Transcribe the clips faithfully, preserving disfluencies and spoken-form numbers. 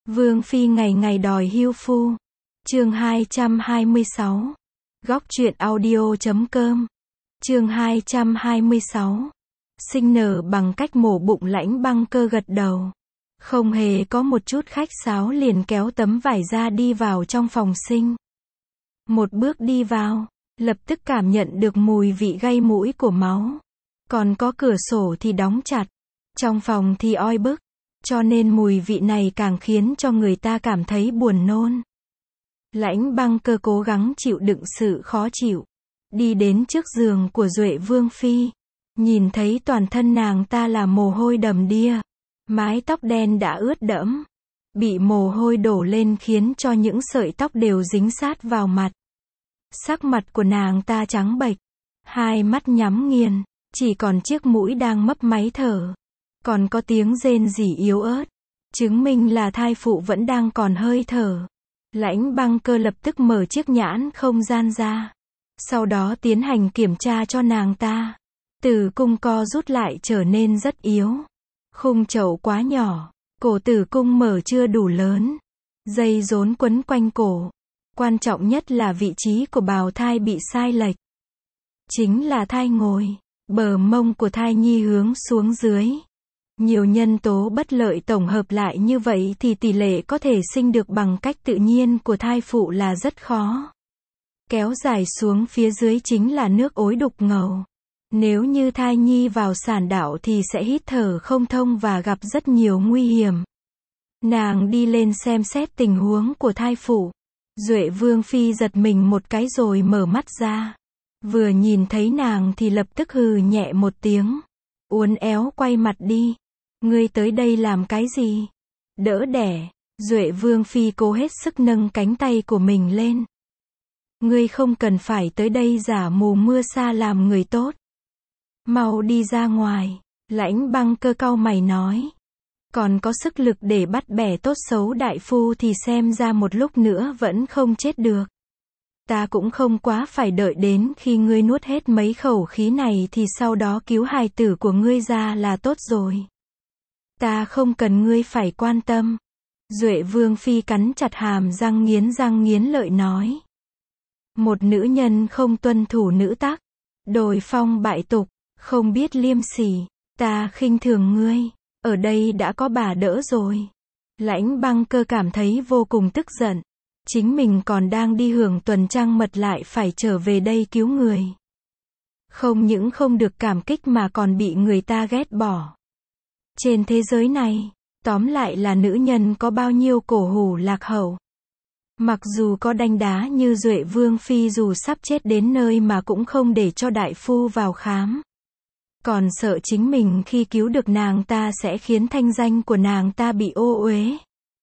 Vương phi ngày ngày đòi hưu phu. Chương hai trăm hai mươi sáu. Góc truyện audio chấm com. Chương hai trăm hai mươi sáu. Sinh nở bằng cách mổ bụng. Lãnh Băng Cơ gật đầu. Không hề có một chút khách sáo liền kéo tấm vải ra đi vào trong phòng sinh. Một bước đi vào, lập tức cảm nhận được mùi vị gây mũi của máu. Còn có cửa sổ thì đóng chặt. Trong phòng thì oi bức. Cho nên mùi vị này càng khiến cho người ta cảm thấy buồn nôn. Lãnh Băng Cơ cố gắng chịu đựng sự khó chịu. Đi đến trước giường của Duệ Vương Phi. Nhìn thấy toàn thân nàng ta là mồ hôi đầm đìa. Mái tóc đen đã ướt đẫm. Bị mồ hôi đổ lên khiến cho những sợi tóc đều dính sát vào mặt. Sắc mặt của nàng ta trắng bệch. Hai mắt nhắm nghiền. Chỉ còn chiếc mũi đang mấp máy thở. Còn có tiếng rên rỉ yếu ớt. Chứng minh là thai phụ vẫn đang còn hơi thở. Lãnh Băng Cơ lập tức mở chiếc nhãn không gian ra. Sau đó tiến hành kiểm tra cho nàng ta. Tử cung co rút lại trở nên rất yếu. Khung chậu quá nhỏ. Cổ tử cung mở chưa đủ lớn. Dây rốn quấn quanh cổ. Quan trọng nhất là vị trí của bào thai bị sai lệch. Chính là thai ngồi. Bờ mông của thai nhi hướng xuống dưới. Nhiều nhân tố bất lợi tổng hợp lại như vậy thì tỷ lệ có thể sinh được bằng cách tự nhiên của thai phụ là rất khó. Kéo dài xuống phía dưới chính là nước ối đục ngầu. Nếu như thai nhi vào sản đạo thì sẽ hít thở không thông và gặp rất nhiều nguy hiểm. Nàng đi lên xem xét tình huống của thai phụ. Duệ Vương Phi giật mình một cái rồi mở mắt ra. Vừa nhìn thấy nàng thì lập tức hừ nhẹ một tiếng. Uốn éo quay mặt đi. Ngươi tới đây làm cái gì? Đỡ đẻ. Duệ Vương Phi cố hết sức nâng cánh tay của mình lên. Ngươi không cần phải tới đây giả mù mưa sa làm người tốt. Mau đi ra ngoài. Lãnh Băng Cơ cau mày nói. Còn có sức lực để bắt bẻ tốt xấu đại phu thì xem ra một lúc nữa vẫn không chết được. Ta cũng không quá phải đợi đến khi ngươi nuốt hết mấy khẩu khí này thì sau đó cứu hài tử của ngươi ra là tốt rồi. Ta không cần ngươi phải quan tâm. Duệ Vương Phi cắn chặt hàm răng nghiến răng nghiến lợi nói. Một nữ nhân không tuân thủ nữ tắc. Đồi phong bại tục. Không biết liêm sỉ. Ta khinh thường ngươi. Ở đây đã có bà đỡ rồi. Lãnh Băng Cơ cảm thấy vô cùng tức giận. Chính mình còn đang đi hưởng tuần trăng mật lại phải trở về đây cứu người. Không những không được cảm kích mà còn bị người ta ghét bỏ. Trên thế giới này, tóm lại là nữ nhân có bao nhiêu cổ hủ lạc hậu. Mặc dù có đanh đá như Duệ Vương Phi dù sắp chết đến nơi mà cũng không để cho đại phu vào khám. Còn sợ chính mình khi cứu được nàng ta sẽ khiến thanh danh của nàng ta bị ô uế.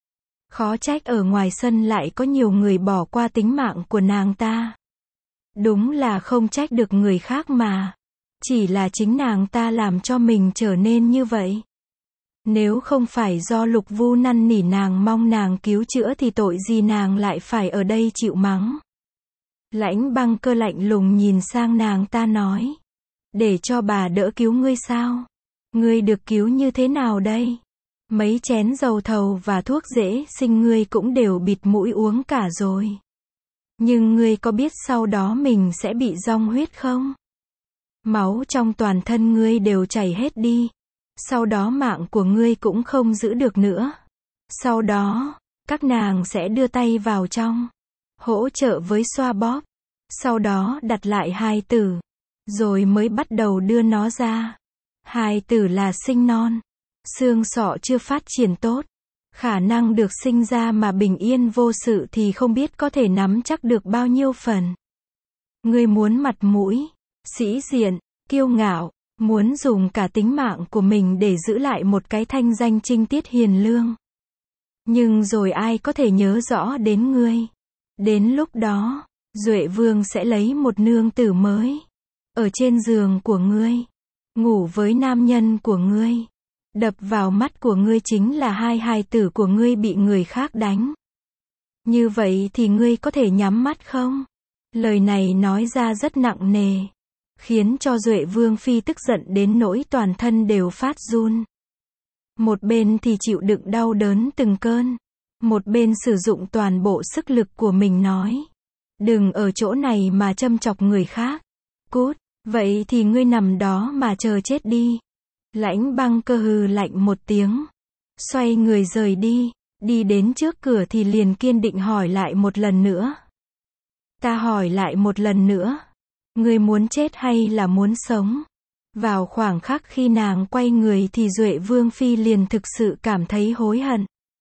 Khó trách ở ngoài sân lại có nhiều người bỏ qua tính mạng của nàng ta. Đúng là không trách được người khác mà. Chỉ là chính nàng ta làm cho mình trở nên như vậy. Nếu không phải do Lục Vu năn nỉ nàng mong nàng cứu chữa thì tội gì nàng lại phải ở đây chịu mắng. Lãnh Băng Cơ lạnh lùng nhìn sang nàng ta nói. Để cho bà đỡ cứu ngươi sao? Ngươi được cứu như thế nào đây? Mấy chén dầu thầu và thuốc dễ sinh ngươi cũng đều bịt mũi uống cả rồi. Nhưng ngươi có biết sau đó mình sẽ bị rong huyết không? Máu trong toàn thân ngươi đều chảy hết đi. Sau đó mạng của ngươi cũng không giữ được nữa. Sau đó, các nàng sẽ đưa tay vào trong. Hỗ trợ với xoa bóp. Sau đó đặt lại hài tử. Rồi mới bắt đầu đưa nó ra. Hài tử là sinh non. Xương sọ chưa phát triển tốt. Khả năng được sinh ra mà bình yên vô sự thì không biết có thể nắm chắc được bao nhiêu phần. Ngươi muốn mặt mũi, sĩ diện, kiêu ngạo, muốn dùng cả tính mạng của mình để giữ lại một cái thanh danh trinh tiết hiền lương. Nhưng rồi ai có thể nhớ rõ đến ngươi. Đến lúc đó, Duệ Vương sẽ lấy một nương tử mới. Ở trên giường của ngươi. Ngủ với nam nhân của ngươi. Đập vào mắt của ngươi chính là hai hài tử của ngươi bị người khác đánh. Như vậy thì ngươi có thể nhắm mắt không? Lời này nói ra rất nặng nề. Khiến cho Duệ Vương Phi tức giận đến nỗi toàn thân đều phát run. Một bên thì chịu đựng đau đớn từng cơn. một bên sử dụng toàn bộ sức lực của mình nói. Đừng ở chỗ này mà châm chọc người khác. Cút, vậy thì ngươi nằm đó mà chờ chết đi. Lãnh Băng Cơ hừ lạnh một tiếng. Xoay người rời đi, đi đến trước cửa thì liền kiên định hỏi lại một lần nữa. Ta hỏi lại một lần nữa. Ngươi muốn chết hay là muốn sống? Vào khoảng khắc khi nàng quay người thì Duệ Vương Phi liền thực sự cảm thấy hối hận.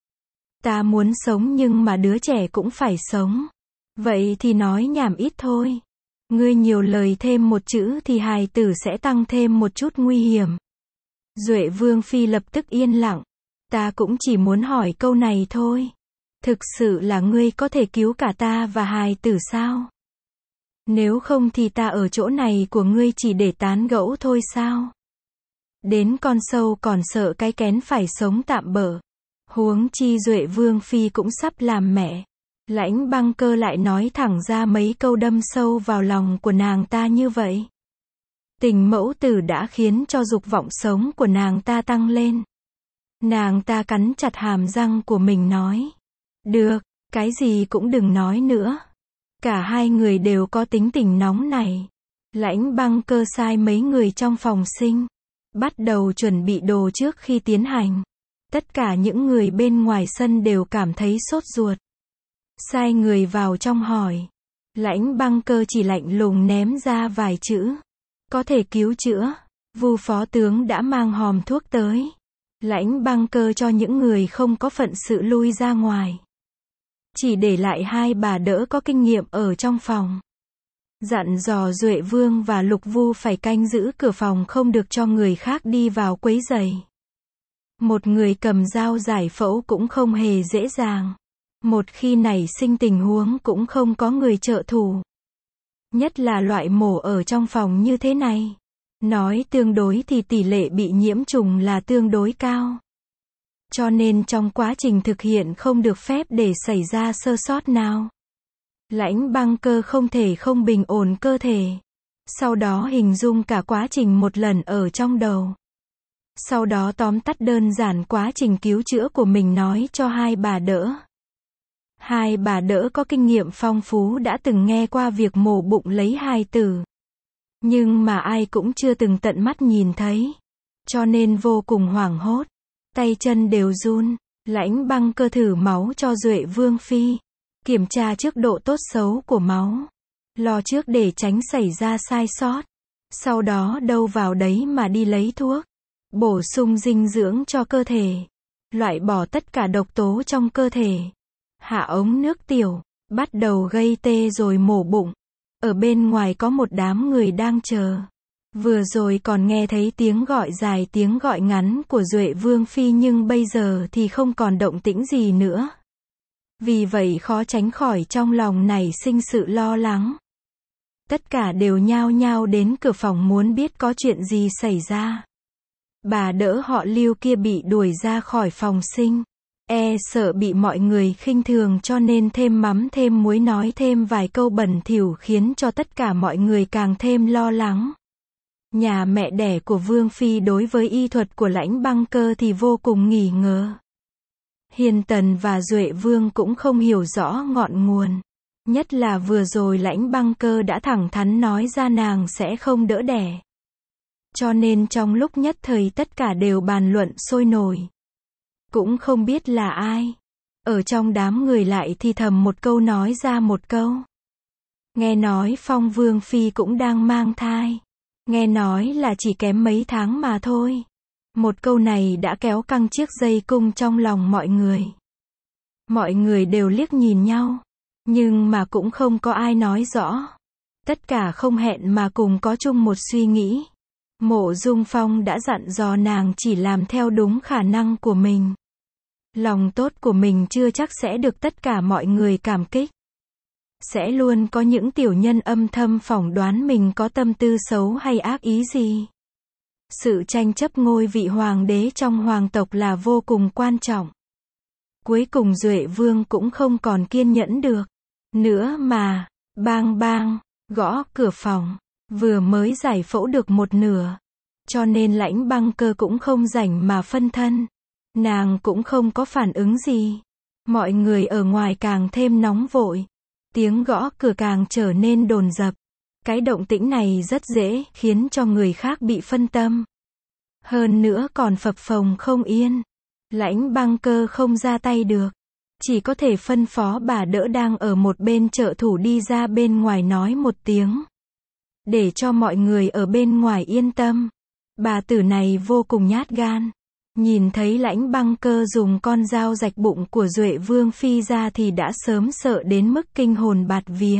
Ta muốn sống nhưng mà đứa trẻ cũng phải sống. Vậy thì nói nhảm ít thôi. Ngươi nhiều lời thêm một chữ thì hài tử sẽ tăng thêm một chút nguy hiểm. Duệ Vương Phi lập tức yên lặng. Ta cũng chỉ muốn hỏi câu này thôi. Thực sự là ngươi có thể cứu cả ta và hài tử sao? Nếu không thì ta ở chỗ này của ngươi chỉ để tán gẫu thôi sao? Đến con sâu còn sợ cái kén phải sống tạm bợ. Huống chi Duệ Vương Phi cũng sắp làm mẹ. Lãnh Băng Cơ lại nói thẳng ra mấy câu đâm sâu vào lòng của nàng ta như vậy. Tình mẫu tử đã khiến cho dục vọng sống của nàng ta tăng lên. Nàng ta cắn chặt hàm răng của mình nói. Được, cái gì cũng đừng nói nữa. Cả hai người đều có tính tình nóng này. Lãnh Băng Cơ sai mấy người trong phòng sinh. Bắt đầu chuẩn bị đồ trước khi tiến hành. Tất cả những người bên ngoài sân đều cảm thấy sốt ruột. Sai người vào trong hỏi. Lãnh Băng Cơ chỉ lạnh lùng ném ra vài chữ. Có thể cứu chữa. Vu phó tướng đã mang hòm thuốc tới. Lãnh Băng Cơ cho những người không có phận sự lui ra ngoài. Chỉ để lại hai bà đỡ có kinh nghiệm ở trong phòng. Dặn dò Duệ Vương và Lục Vu phải canh giữ cửa phòng không được cho người khác đi vào quấy rầy. Một người cầm dao giải phẫu cũng không hề dễ dàng. Một khi nảy sinh tình huống cũng không có người trợ thủ. Nhất là loại mổ ở trong phòng như thế này. Nói tương đối thì tỷ lệ bị nhiễm trùng là tương đối cao. Cho nên trong quá trình thực hiện không được phép để xảy ra sơ sót nào. Lãnh Băng Cơ không thể không bình ổn cơ thể. Sau đó hình dung cả quá trình một lần ở trong đầu. Sau đó tóm tắt đơn giản quá trình cứu chữa của mình nói cho hai bà đỡ. Hai bà đỡ có kinh nghiệm phong phú đã từng nghe qua việc mổ bụng lấy hài tử. Nhưng mà ai cũng chưa từng tận mắt nhìn thấy. Cho nên vô cùng hoảng hốt. Tay chân đều run. Lãnh Băng Cơ thử máu cho Duệ Vương Phi. Kiểm tra trước độ tốt xấu của máu. Lo trước để tránh xảy ra sai sót. Sau đó đâu vào đấy mà đi lấy thuốc. Bổ sung dinh dưỡng cho cơ thể. Loại bỏ tất cả độc tố trong cơ thể. Hạ ống nước tiểu. Bắt đầu gây tê rồi mổ bụng. Ở bên ngoài có một đám người đang chờ. Vừa rồi còn nghe thấy tiếng gọi dài tiếng gọi ngắn của Duệ Vương Phi nhưng bây giờ thì không còn động tĩnh gì nữa. Vì vậy khó tránh khỏi trong lòng nảy sinh sự lo lắng. Tất cả đều nhao nhao đến cửa phòng muốn biết có chuyện gì xảy ra. Bà đỡ họ Lưu kia bị đuổi ra khỏi phòng sinh. E sợ bị mọi người khinh thường cho nên thêm mắm thêm muối nói thêm vài câu bẩn thỉu khiến cho tất cả mọi người càng thêm lo lắng. Nhà mẹ đẻ của Vương Phi đối với y thuật của Lãnh Băng Cơ thì vô cùng nghi ngờ. Hiền Tần và Duệ Vương cũng không hiểu rõ ngọn nguồn. Nhất là vừa rồi Lãnh Băng Cơ đã thẳng thắn nói ra nàng sẽ không đỡ đẻ. Cho nên trong lúc nhất thời tất cả đều bàn luận sôi nổi. Cũng không biết là ai. Ở trong đám người lại thì thầm một câu nói ra một câu. Nghe nói Phong Vương Phi cũng đang mang thai. Nghe nói là chỉ kém mấy tháng mà thôi. Một câu này đã kéo căng chiếc dây cung trong lòng mọi người. Mọi người đều liếc nhìn nhau. Nhưng mà cũng không có ai nói rõ. Tất cả không hẹn mà cùng có chung một suy nghĩ. Mộ Dung Phong đã dặn dò nàng chỉ làm theo đúng khả năng của mình. Lòng tốt của mình chưa chắc sẽ được tất cả mọi người cảm kích. Sẽ luôn có những tiểu nhân âm thầm phỏng đoán mình có tâm tư xấu hay ác ý gì. Sự tranh chấp ngôi vị hoàng đế trong hoàng tộc là vô cùng quan trọng. Cuối cùng Duệ Vương cũng không còn kiên nhẫn được nữa mà, bang bang, gõ cửa phòng, vừa mới giải phẫu được một nửa. Cho nên Lãnh Băng Cơ cũng không rảnh mà phân thân. Nàng cũng không có phản ứng gì. Mọi người ở ngoài càng thêm nóng vội. Tiếng gõ cửa càng trở nên dồn dập. Cái động tĩnh này rất dễ khiến cho người khác bị phân tâm. Hơn nữa còn phập phồng không yên. Lãnh Băng Cơ không ra tay được. Chỉ có thể phân phó bà đỡ đang ở một bên trợ thủ đi ra bên ngoài nói một tiếng. Để cho mọi người ở bên ngoài yên tâm. Bà tử này vô cùng nhát gan. Nhìn thấy Lãnh Băng Cơ dùng con dao rạch bụng của Duệ Vương Phi ra thì đã sớm sợ đến mức kinh hồn bạt vía.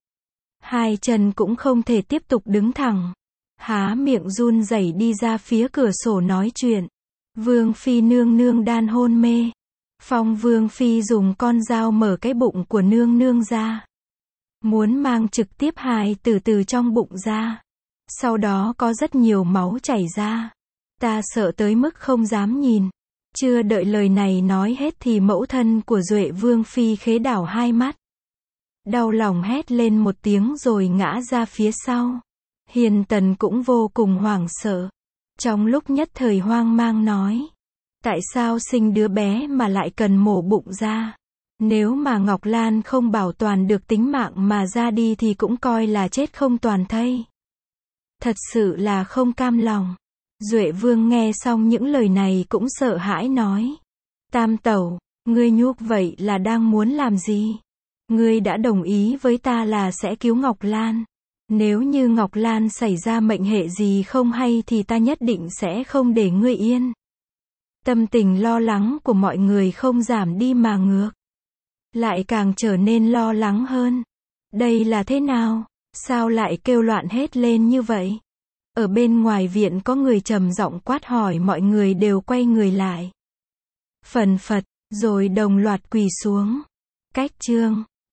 Hai chân cũng không thể tiếp tục đứng thẳng. Há miệng run rẩy đi ra phía cửa sổ nói chuyện. Vương Phi nương nương đan hôn mê. Phong Vương Phi dùng con dao mở cái bụng của nương nương ra. Muốn mang trực tiếp hài tử từ trong bụng ra. Sau đó có rất nhiều máu chảy ra. Ta sợ tới mức không dám nhìn. Chưa đợi lời này nói hết thì mẫu thân của Duệ Vương Phi khế đảo hai mắt. Đau lòng hét lên một tiếng rồi ngã ra phía sau. Hiền Tần cũng vô cùng hoảng sợ. Trong lúc nhất thời hoang mang nói. Tại sao sinh đứa bé mà lại cần mổ bụng ra? Nếu mà Ngọc Lan không bảo toàn được tính mạng mà ra đi thì cũng coi là chết không toàn thây. Thật sự là không cam lòng. Duệ Vương nghe xong những lời này cũng sợ hãi nói. Tam tẩu, ngươi nhuốc vậy là đang muốn làm gì? Ngươi đã đồng ý với ta là sẽ cứu Ngọc Lan. Nếu như Ngọc Lan xảy ra mệnh hệ gì không hay thì ta nhất định sẽ không để ngươi yên. Tâm tình lo lắng của mọi người không giảm đi mà ngược. Lại càng trở nên lo lắng hơn. Đây là thế nào? Sao lại kêu loạn hết lên như vậy? Ở bên ngoài viện có người trầm giọng quát hỏi, mọi người đều quay người lại. Phần phật, rồi đồng loạt quỳ xuống. Cách chương